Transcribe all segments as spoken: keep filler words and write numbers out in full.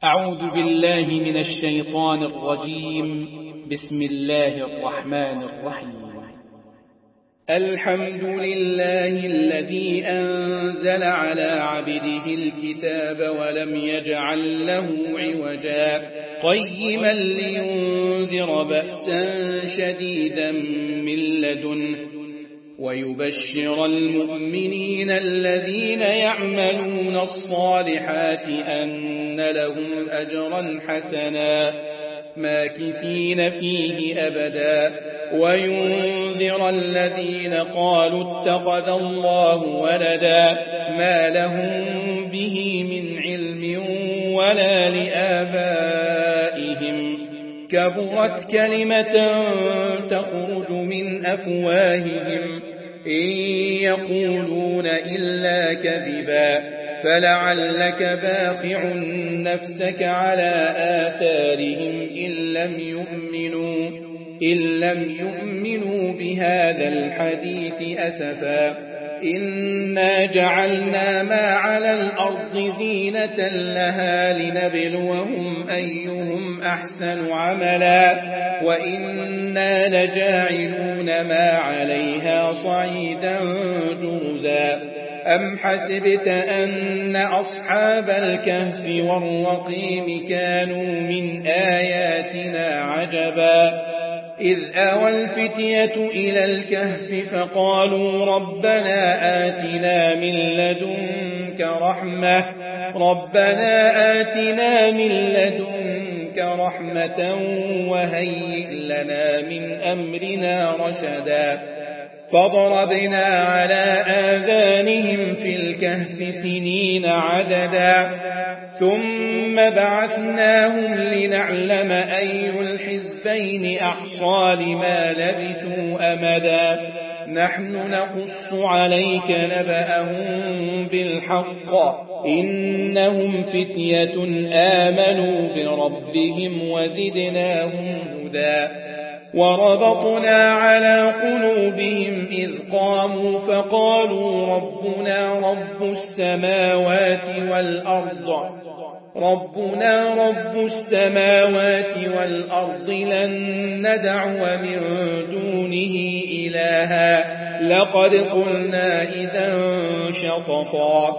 أعوذ بالله من الشيطان الرجيم. بسم الله الرحمن الرحيم. الحمد لله الذي أنزل على عبده الكتاب ولم يجعل له عوجا قيما لينذر بأسا شديدا من لدنه ويبشر المؤمنين الذين يعملون الصالحات أن لهم أجرا حسنا ماكثين فيه أبدا وينذر الذين قالوا اتخذ الله ولدا ما لهم به من علم ولا لآبائهم كبرت كلمة تخرج من أفواههم إن يقولون إلا كذبا فلعلك باخع نفسك على آثارهم إن لم يؤمنوا, إن لم يؤمنوا بهذا الحديث أسفا إنا جعلنا ما على الأرض زينة لها لنبلوهم أيهم أحسن عملا وإنا لجاعلون ما عليها صعيدا جرزا أم حسبت أن أصحاب الكهف والرقيم كانوا من آياتنا عجبا إذ آوى الفتية إلى الكهف فقالوا ربنا آتنا من لدنك رحمة ربنا آتنا من لدنك رحمة وهيئ لنا من أمرنا رشدا فضربنا على آذانهم في الكهف سنين عددا ثم بعثناهم لنعلم أي الحزبين أحصى لما لبثوا أمدا نحن نقص عليك نبأهم بالحق إنهم فتية آمنوا بربهم وزدناهم هدى وربطنا على قلوبهم إذ قاموا فقالوا ربنا رب السماوات والأرض ربنا رب السماوات والأرض لن ندعو من دونه إلها لقد قلنا إذا شططا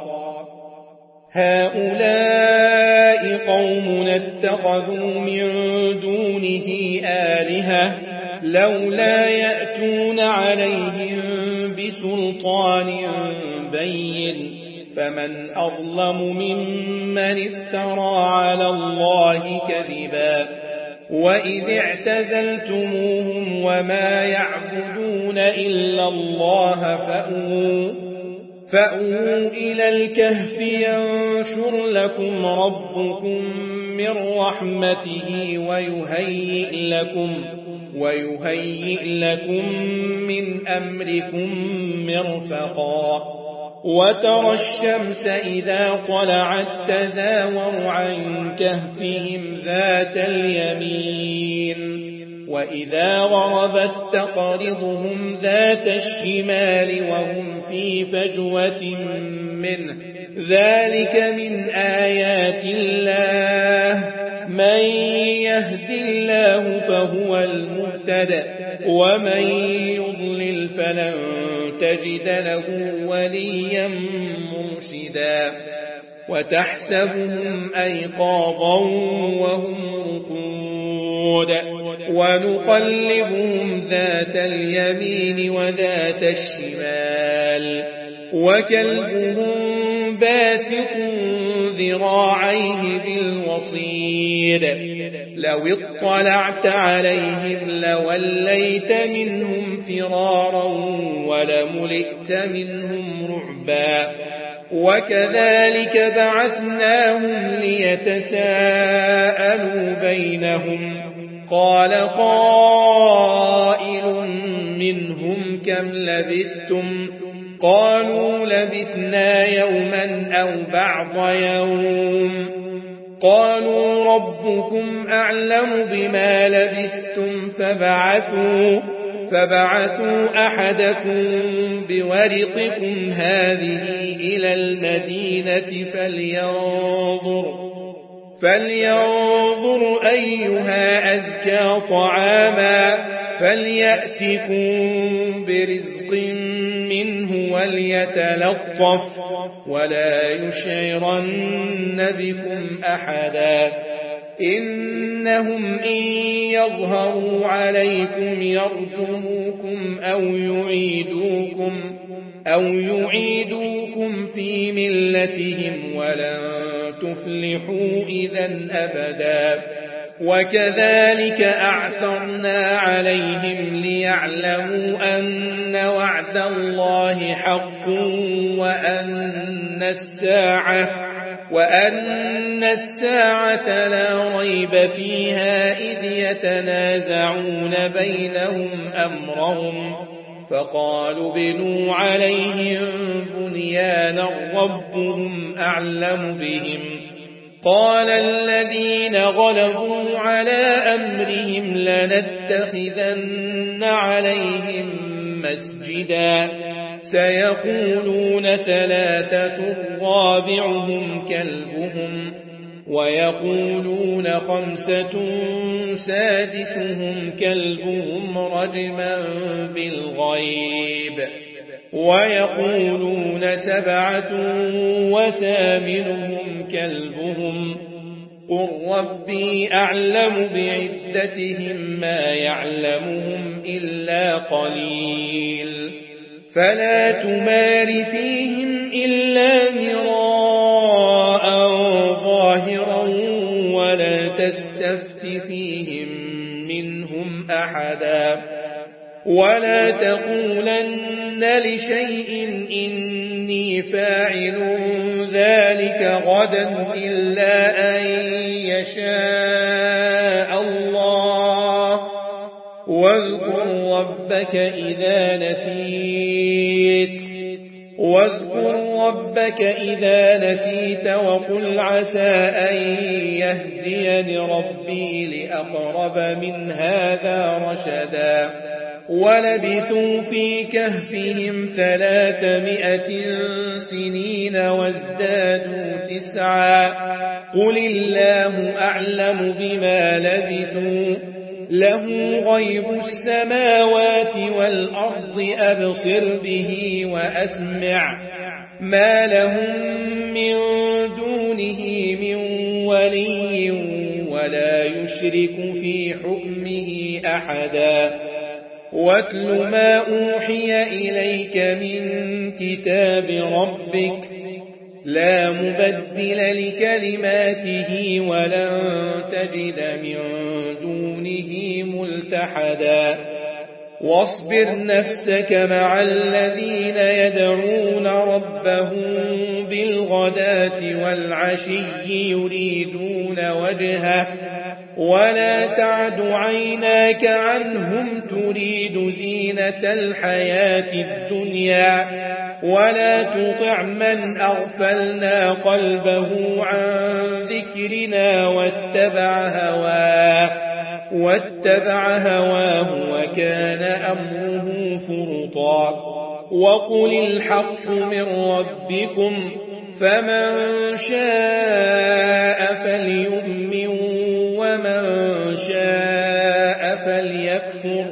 هؤلاء قوم اتخذوا من دونه آلهة لولا يأتون عليهم بسلطان بين فمن أظلم ممن افترى على الله كذبا وإذ اعتزلتموهم وما يعبدون إلا الله فأووا فأووا إلى الكهف ينشر لكم ربكم من رحمته ويهيئ لكم ويهيئ لكم من أمركم مرفقا وترى الشمس إذا طلعت تزاور عن كهفهم ذات اليمين وإذا غربت تقرضهم ذات الشمال وهم في فجوة منه ذلك من آيات الله من يهد الله فهو المهتد ومن يضلل فلن تجد له وليا مرشدا وتحسبهم أيقاظا وهم رقود ونقلبهم ذات اليمين وذات الشمال وكلبهم باسط ذراعيه بالوصيد لو اطلعت عليهم لوليت منهم فرارا ولملئت منهم رعبا وكذلك بعثناهم ليتساءلوا بينهم قال قائل منهم كم لبثتم قالوا لبثنا يوما أو بعض يوم قالوا ربكم أعلم بما لبثتم فبعثوا فبعثوا أحدكم بورقكم هذه إلى المدينة فلينظر فلينظر أيها أزكى طعاما فليأتكم برزق منه وليتلطف ولا يشعرن بكم أحدا إنهم إن يظهروا عليكم يرجموكم أو يعيدوكم أو يعيدوكم في ملتهم ولن تفلحوا إذا أبدا وكذلك أعثرنا عليهم ليعلموا أن وعد الله حق وأن الساعة وأن الساعة لا ريب فيها إذ يتنازعون بينهم أمرهم فقالوا بنوا عليهم بنيانا ربهم أعلم بهم قال الذين غلبوا على أمرهم لنتخذن عليهم مسجدا سيقولون ثلاثة رابعهم كلبهم ويقولون خمسة سادسهم كلبهم رجما بالغيب ويقولون سبعة وثامنهم كلبهم قل ربي أعلم بعدتهم ما يعلمهم إلا قليل فلا تمار فيهم إلا مراء ظاهرا ولا تستفت فيهم منهم أحدا ولا تقولن لشيء إني فاعل ذلك غدا إلا أن يشاء الله واذكر ربك إذا نسيت واذكر ربك إذا نسيت وقل عسى أن يهديني ربي لأقرب من هذا رشدا ولبثوا في كهفهم ثلاثمائة سنين وازدادوا تسعا قل الله أعلم بما لبثوا له غيب السماوات والأرض أبصر به وأسمع ما لهم من دونه من ولي ولا يشرك في حكمه أحدا واتل ما أوحي إليك من كتاب ربك لا مبدل لكلماته ولن تجد من دونه ملتحدا واصبر نفسك مع الذين يدعون ربهم بالغداة والعشي يريدون وجهه ولا تعد عيناك عنهم تريد زينة الحياة الدنيا ولا تطع من أغفلنا قلبه عن ذكرنا واتبع هواه واتبع هواه وكان أمره فرطا وقل الحق من ربكم فمن شاء فليؤمن ومن شاء فليكفر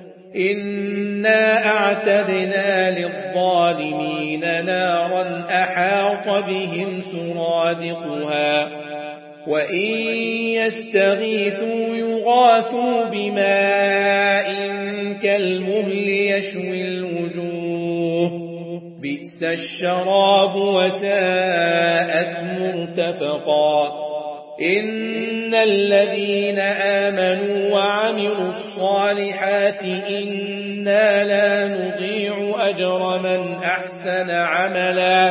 إنا أعتدنا للظالمين نارا أحاط بهم سرادقها وإن يستغيثوا يغاثوا بماء كالمهل يشوي الوجوه بئس الشراب وساءت مرتفقا إن الذين آمنوا وعملوا الصالحات إنا لا نضيع أجر من أحسن عملا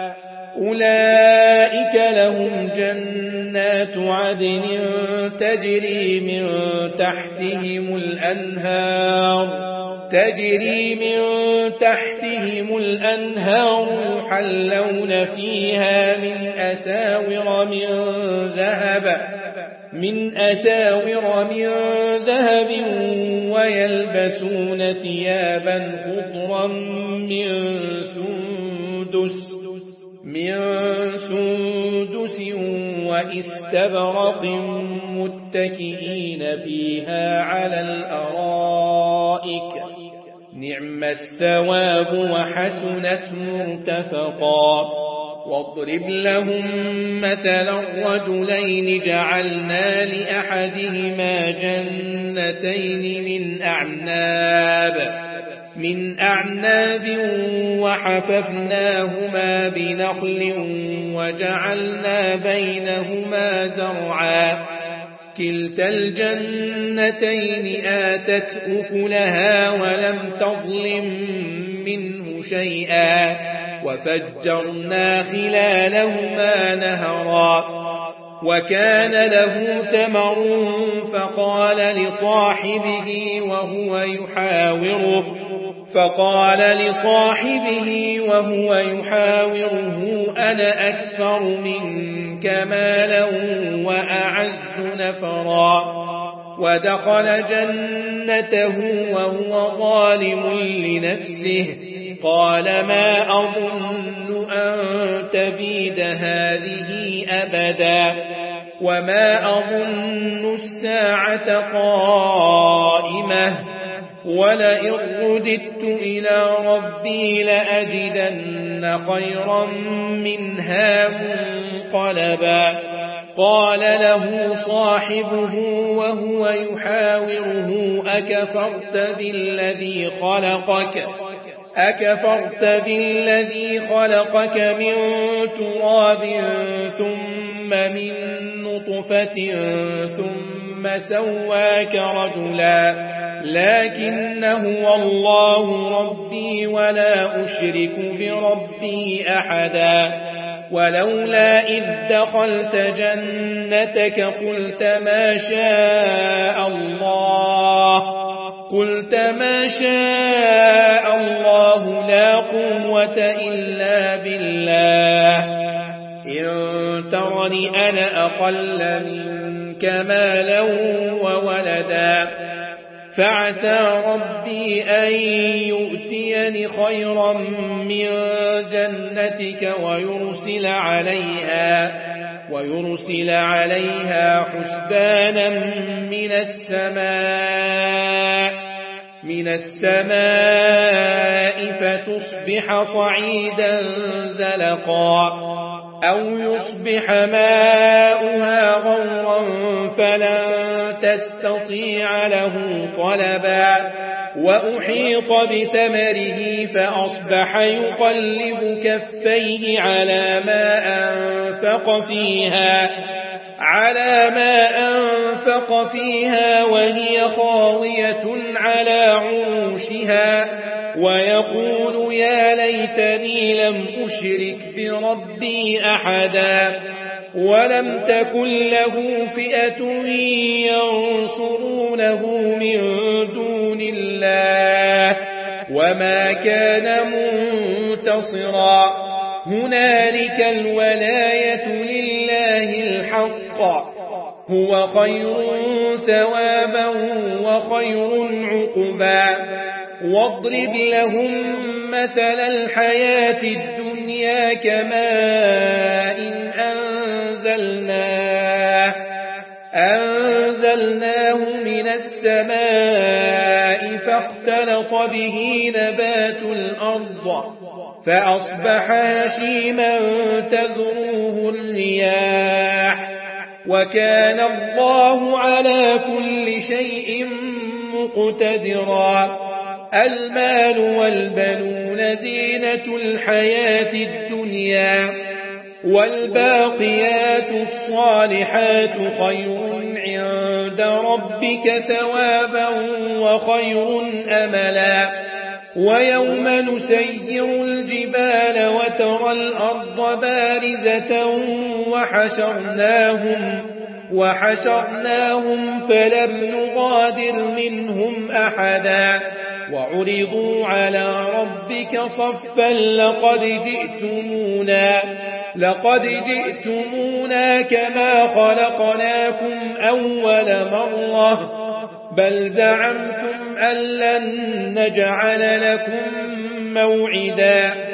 أولئك لهم جنات عدن تجري من تحتهم الأنهار تجري من تحتهم الأنهار يحلون فيها من أساور من ذهب من أساور من ذهب ويلبسون ثيابا خضرا من سندس من سندس وإستبرق متكئين فيها على الأرائك نعم الثواب وحسنت مرتفقا واضرب لهم مثلا رجلين جعلنا لأحدهما جنتين من أعناب من أعناب وحففناهما بنخل وجعلنا بينهما زرعا كلتا الجنتين آتت أكلها ولم تظلم منه شيئا وفجرنا خلالهما نهرا وكان له ثمر فقال لصاحبه وهو يحاوره فقال لصاحبه وهو يحاوره أنا أكثر منك مالا وأعز نفرا ودخل جنته وهو ظالم لنفسه قال ما أظن أن تبيد هذه أبدا وما أظن الساعة قائمة ولئن رددت إلى ربي لأجدن خيرا منها منقلبا قال له صاحبه وهو يحاوره أكفرت بالذي خلقك أكفرت بالذي خلقك من تراب ثم من نطفة ثم سواك رجلا لكن هو الله ربي ولا أشرك بربي أحدا ولولا إذ دخلت جنتك قلت ما شاء الله قلت ما شاء الله لا قوة إلا بالله إن ترني أنا أقل منك مالا وولدا فعسى ربي أن يؤتيني خيرا من جنتك ويرسل عليها ويرسل عليها حسبانا من السماء من السماء فتصبح صعيدا زلقا أو يصبح ماؤها غورا فلن تستطيع له طلبا وأحيط بثمره فأصبح يقلب كفيه على ما أنفق فيها على ما أنفق فيها وهي خاوية على عروشها ويقول يا ليتني لم أشرك بربي أحدا ولم تكن له فئة ينصرونه من دون الله وما كان منتصرا هنالك الولاية لله الحق هو خير ثوابا وخير عقبا واضرب لهم مثل الحياة الدنيا كماء أنزلناه أنزلناه من السماء فاختلط به نبات الأرض فأصبح هشيما تذروه الرياح وكان الله على كل شيء مقتدرا المال والبنون زينة الحياة الدنيا والباقيات الصالحات خير عند ربك ثوابا وخير أملا ويوم نسير الجبال وترى الأرض بارزة وحشرناهم وحشرناهم فلم نغادر منهم أحدا وعرضوا على ربك صفا لقد جئتمونا لقد جئتمونا كما خلقناكم أول مرة بل زعمتم أن لن نجعل لكم موعدا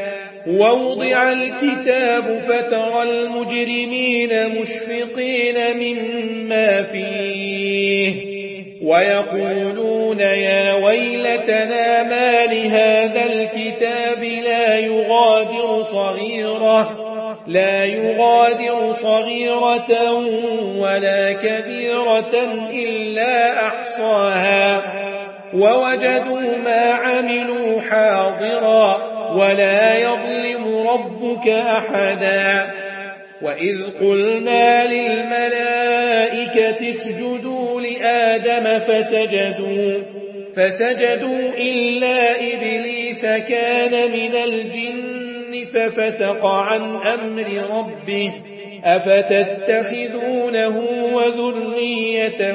ووضع الكتاب فترى المجرمين مشفقين مما فيه ويقولون يا ويلتنا ما لهذا الكتاب لا يغادر صغيرة لا يغادر صغيرة ولا كبيرة إلا أحصاها ووجدوا ما عملوا حاضرا ولا يظلم ربك أحدا وإذ قلنا للملائكة اسجدوا لآدم فسجدوا فسجدوا إلا إبليس كان من الجن ففسق عن أمر ربه أفتتخذونه وذريته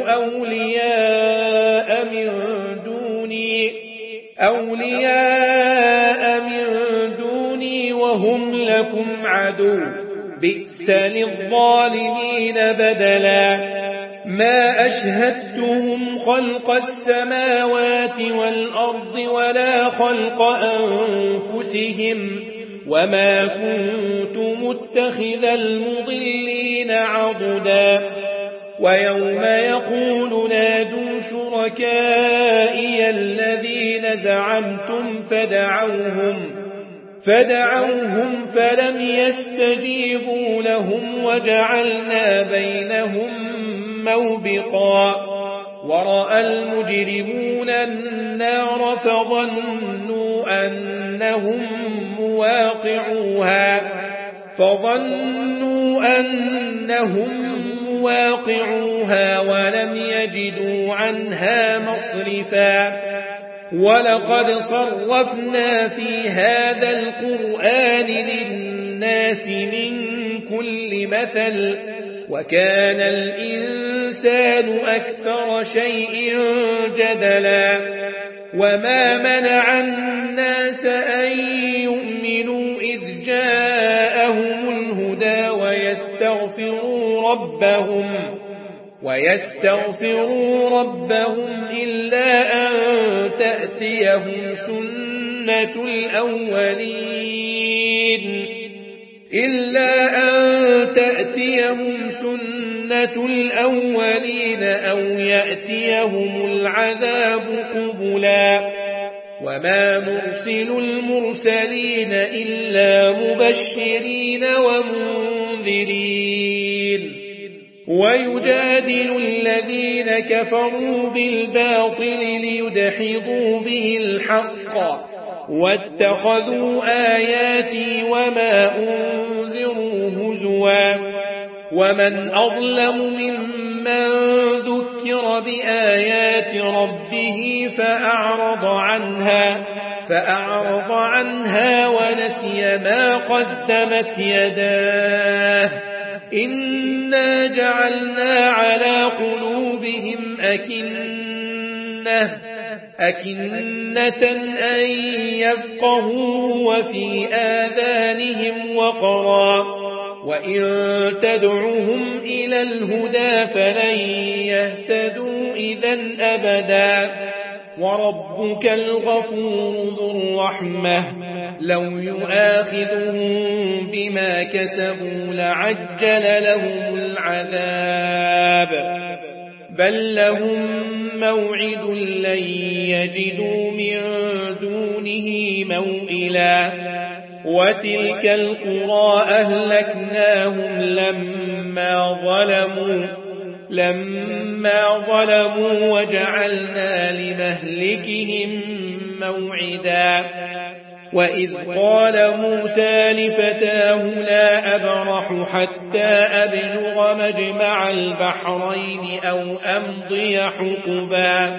أولياء من دوني أولياء من دوني وهم لكم عدو بئس للظالمين بدلا ما أشهدتهم خلق السماوات والأرض ولا خلق أنفسهم وما كنت متخذ المضلين عضدا ويوم يقول نادوا شركائي الذين زعمتم فدعوهم فدعوهم فلم يستجيبوا لهم وجعلنا بينهم موبقا ورأى المجرمون النار فظنوا أنهم مواقعوها فظنوا أنهم مواقعوها ولم يجدوا عنها مصرفا ولقد صرفنا في هذا القرآن للناس من كل مثل وكان الإنسان أكثر شيء جدلا وما منع الناس أن يؤمنوا إذ جاءهم الهدى ويستغفروا ربهم ويستغفروا ربهم إلا أن تأتيهم سنة الأولين إلا أن تأتيهم سنة الأولين أو يأتيهم العذاب قبلا وما مرسل المرسلين إلا مبشرين ومنذرين ويجادل الذين كفروا بالباطل ليدحضوا به الحق واتخذوا آياتي وما أنذروا هزوا ومن أظلم ممن ذكر بآيات ربه فأعرض عنها فأعرض عنها ونسي ما قدمت يداه إنا جعلنا على قلوبهم أكنة أكنة أن يفقهوا وفي آذانهم وقرا وإن تدعوهم إلى الهدى فلن يهتدوا إذن أبدا وربك الغفور ذو الرحمة لو يؤاخذهم بما كسبوا لعجل لهم العذاب بل لهم موعد لن يجدوا من دونه موئلا وتلك القرى أهلكناهم لما ظلموا لما ظلموا وجعلنا لمهلكهم موعدا وإذ قال موسى لفتاه لا أبرح حتى أبلغ مجمع البحرين أو أمضي حقبا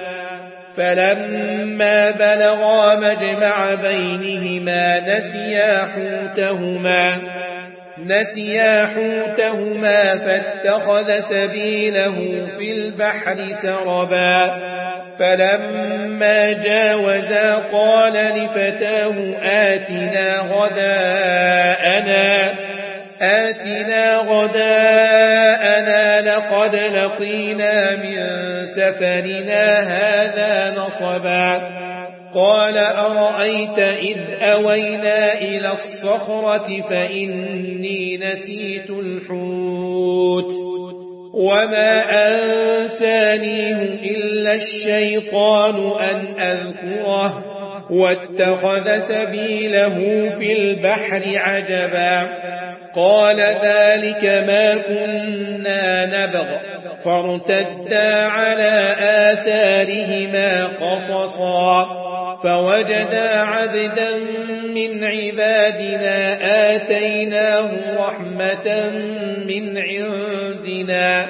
فلما بلغا مجمع بينهما نسيا حوتهما نسيا حوتهما فاتخذ سبيله في البحر سربا فلما جاوزا قال لفتاه آتنا غداءنا آتنا غداءنا لقد لقينا من سفرنا هذا نصبا قال أرأيت إذ أوينا إلى الصخرة فإني نسيت الحوت وما أنسانيه إلا الشيطان أن أذكره واتخذ سبيله في البحر عجبا قال ذلك ما كنا نبغ فارتدا على آثارهما قصصا فوجدا عبدا من عبادنا آتيناه رحمة من عندنا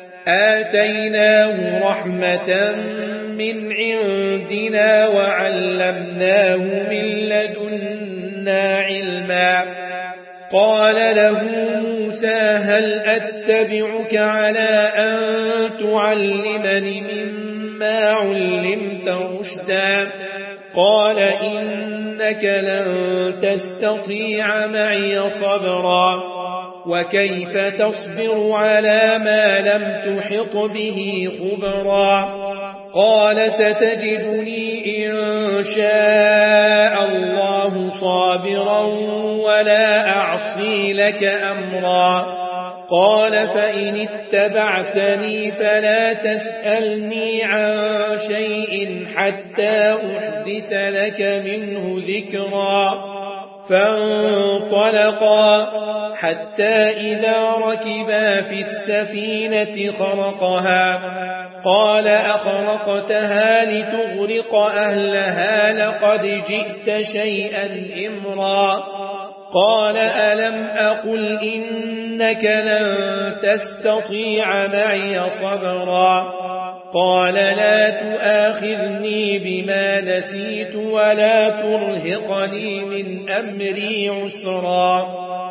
آتيناه رحمة من عندنا وعلمناه من لدنا علما قال له موسى هل أتبعك على أن تعلمني مما علمت رشدا قال إنك لن تستطيع معي صبرا وكيف تصبر على ما لم تحط به خبرا قال ستجدني إن شاء الله صابرا ولا أعصي لك أمرا قال فإن اتبعتني فلا تسألني عن شيء حتى أحدث لك منه ذكرا فانطلقا حتى إذا ركبا في السفينة خرقها قال أخرقتها لتغرق أهلها لقد جئت شيئا إمرا قال ألم أقل إنك لن تستطيع معي صبرا قال لا تؤاخذني بما نسيت ولا ترهقني من أمري عسرا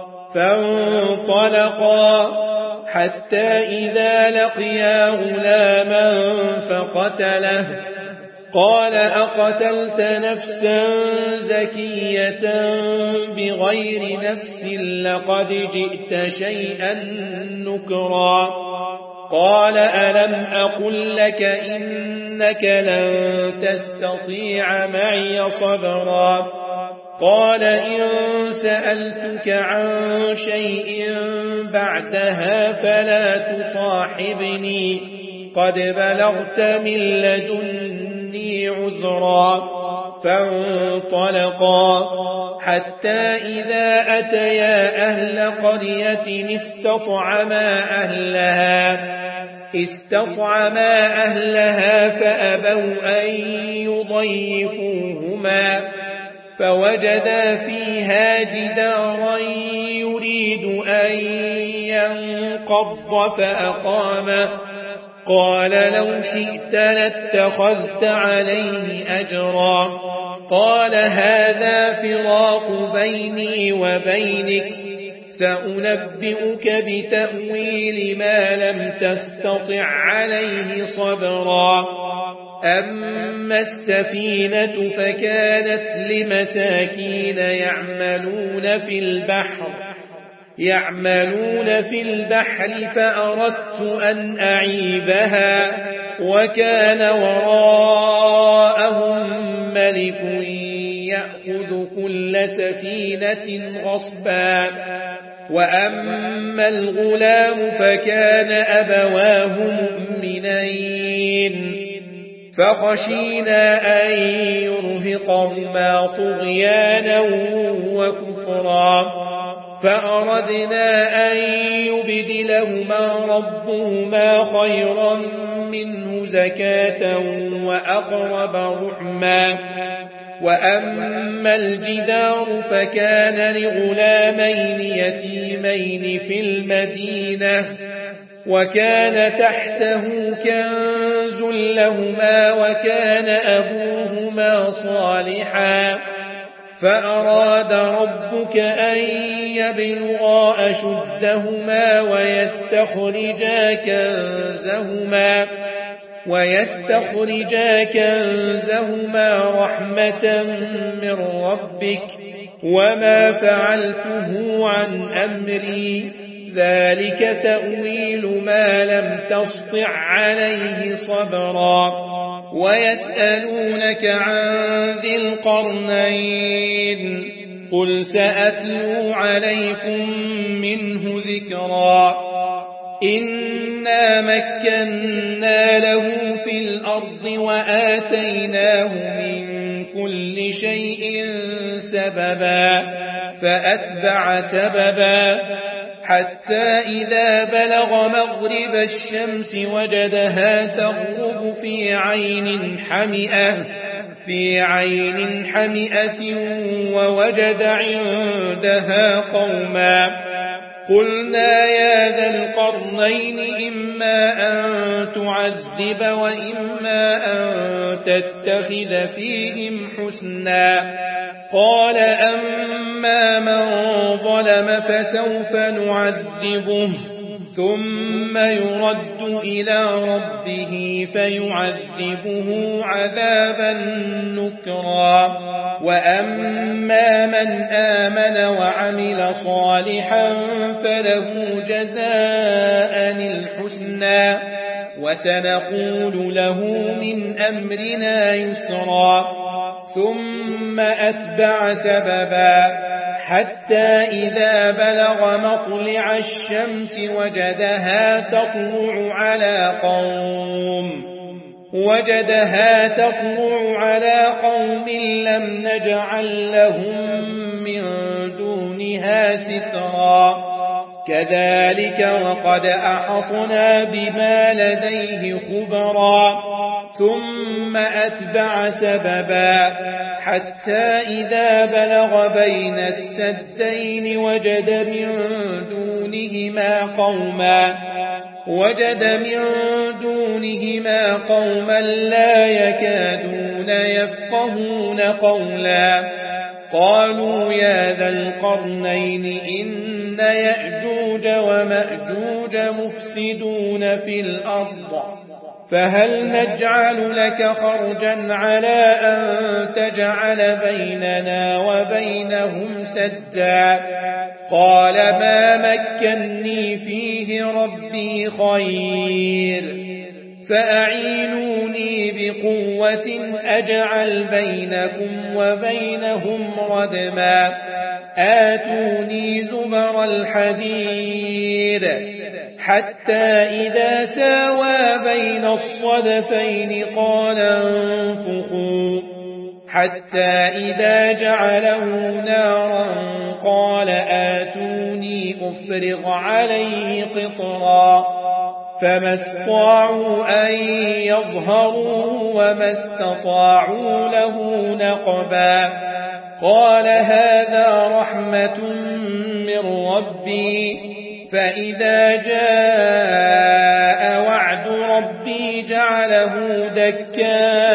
فانطلقا حتى إذا لقيا غلاما فقتله قال أقتلت نفسا زكية بغير نفس لقد جئت شيئا نكرا قال ألم أقل لك إنك لن تستطيع معي صبرا قال إن سألتك عن شيء بعدها فلا تصاحبني قد بلغت من لدني عذرا فانطلقا حتى إذا أتيا أهل قرية استطعما أهلها استطعما أهلها فأبوا أن يضيفوهما فوجدا فيها جدارا يريد أن ينقض فأقامه قال لو شئت لاتخذت عليه أجرا قال هذا فراق بيني وبينك سأنبئك بتأويل ما لم تستطع عليه صبرا أما السفينة فكانت لمساكين يعملون في البحر يعملون في البحر فأردت أن أعيبها وكان وراءهم ملك يأخذ كل سفينة غصبا وأما الغلام فكان أبواه مؤمنين فخشينا أن يرهقهما طغيانا وكفرا فأردنا أن يبدلهما ربهما خيرا منه زكاة وأقرب رحما وأما الجدار فكان لغلامين يتيمين في المدينة وكان تحته كنز لهما وكان أبوهما صالحا فأراد ربك أن يبلغا أشدهما ويستخرجا كنزهما ويستخرجا كنزهما رحمة من ربك وما فعلته عن أمري ذلك تأويل ما لم تسطع عليه صبرا ويسألونك عن ذي القرنين قل سأتلو عليكم منه ذكرا إنا مكنا له في الأرض وآتيناه من كل شيء سببا فأتبع سببا حتى إذا بلغ مغرب الشمس وجدها تغرب في عين حمئة في عين حمئة ووجد عندها قوما قلنا يا ذا القرنين إما أن تعذب وإما أن تتخذ فيهم حسنا قال أما من ظلم فسوف نعذبه ثم يرد إلى ربه فيعذبه عذابا نكرا وأما من آمن وعمل صالحا فله جزاء الحسنى وسنقول له من أمرنا يسرا ثم أتبع سببا حتى إذا بلغ مطلع الشمس وجدها تطلع على قوم وجدها تطلع على قوم لم نجعل لهم من دونها سترا كذلك وقد أحطنا بما لديه خبرا ثم أتبع سببا حتى إذا بلغ بين السدين وجد من دونهما قوما وجد من دونهما قوما لا يكادون يفقهون قولا قالوا يا ذا القرنين إن يأجوج ومأجوج مفسدون في الأرض فهل نجعل لك خرجا على أن تجعل بيننا وبينهم سدا قال ما مكني فيه ربي خير فأعينوني بقوة أجعل بينكم وبينهم ردما آتوني زبر الحديد حتى إذا ساوى بين الصدفين قال انفخوا حتى إذا جعله نارا قال آتوني أفرغ عليه قطرا فما استطاعوا أن يظهروا وما استطاعوا له نقبا قال هذا رحمة من ربي فإذا جاء وعد ربي جعله دكاء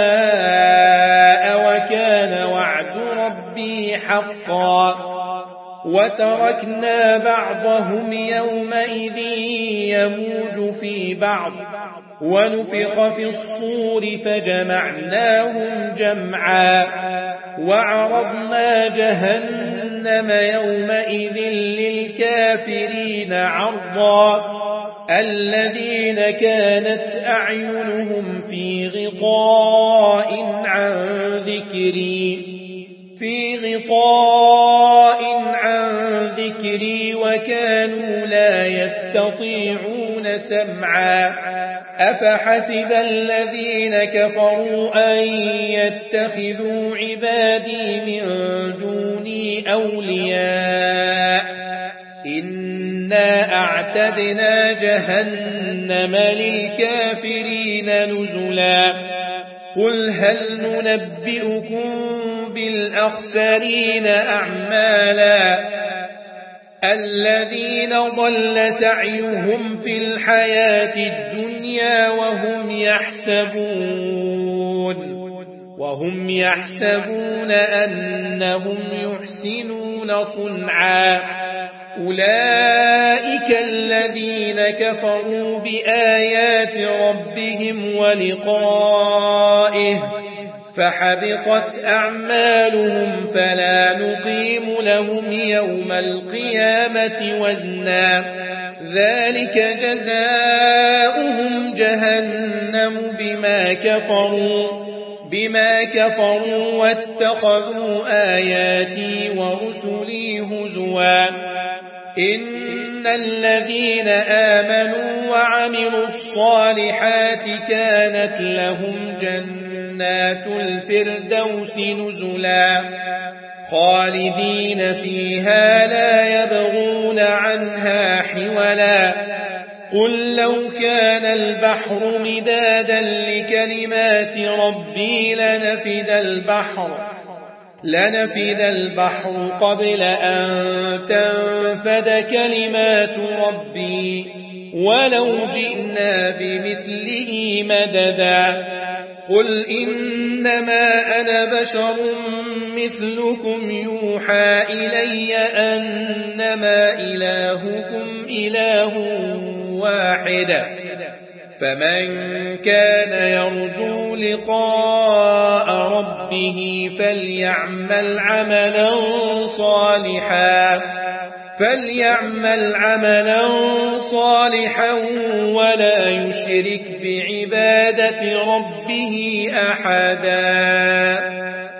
وكان وعد ربي حقا وتركنا بعضهم يومئذ يموج في بعض ونفخ في الصور فجمعناهم جمعا وعرضنا جهنم يومئذ للكافرين عرضا الذين كانت أعينهم في غطاء عن ذكري في غطاء عن ذكري وكانوا لا يستطيعون سمعا أفحسب الذين كفروا أن يتخذوا عبادي من دوني أولياء إنا أعتدنا جهنم للكافرين نزلا قل هل ننبئكم بالأخسرين أعمالا الذين ضل سعيهم في الحياة الدنيا وهم يحسبون وهم يحسبون أنهم يحسنون صنعا أولئك الذين كفروا بآيات ربهم ولقائه فحبطت أعمالهم فلا نقيم لهم يوم القيامة وزنا ذلك جزاؤهم جهنم جهنم بما كفروا بما كفروا واتخذوا آياتي ورسلي هزوا إن الذين آمنوا وعملوا الصالحات كانت لهم جنات الفردوس نزلا خالدين فيها لا يبغون عنها حولا قل لو كان البحر مدادا لكلمات ربي لنفد البحر لنفد البحر قبل أن تنفد كلمات ربي ولو جئنا بمثله مددا قل إنما أنا بشر مثلكم يوحى إلي أنما إلهكم إله واحد فمن كان يرجو لقاء ربه فليعمل عملا صالحا فليعمل عملا صالحا ولا يشرك بعبادة ربه أحدا